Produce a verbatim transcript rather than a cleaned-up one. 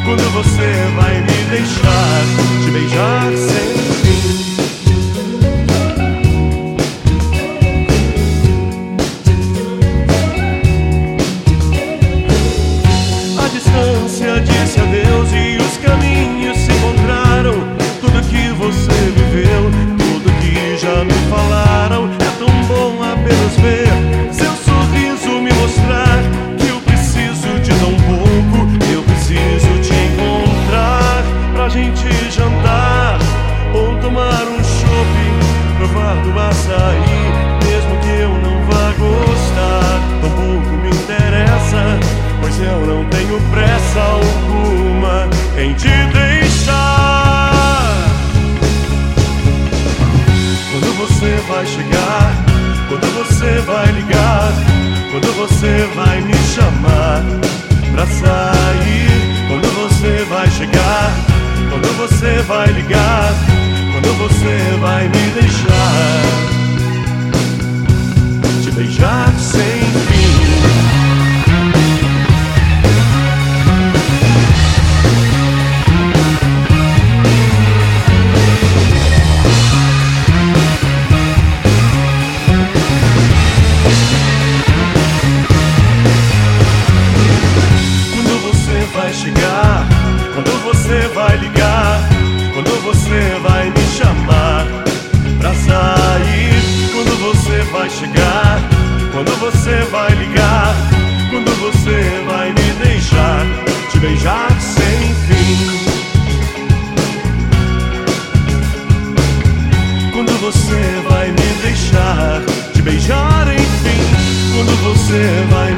Quando você vai me deixar te beijar sem fim. A distância disse adeus e os caminhos se encontraram. Tudo que você viveu, tudo que já me falaram, é tão bom apenas ver seu sorriso me mostrar que eu preciso de tão pouco. Eu preciso te encontrar pra gente jantar ou tomar um chopp, provar do açaí, mesmo que eu não vá gostar. Tão pouco me interessa, pois eu não tenho pressa alguma em te deixar. Quando você vai chegar, quando você vai ligar, quando você vai me chamar pra sair, quando você vai chegar, quando você vai ligar, quando você vai me deixar te beijar sem fim. Chegar, quando você vai ligar, quando você vai me chamar pra sair, quando você vai chegar, quando você vai ligar, quando você vai me deixar te beijar sem fim. Quando você vai me deixar te beijar enfim, quando você vai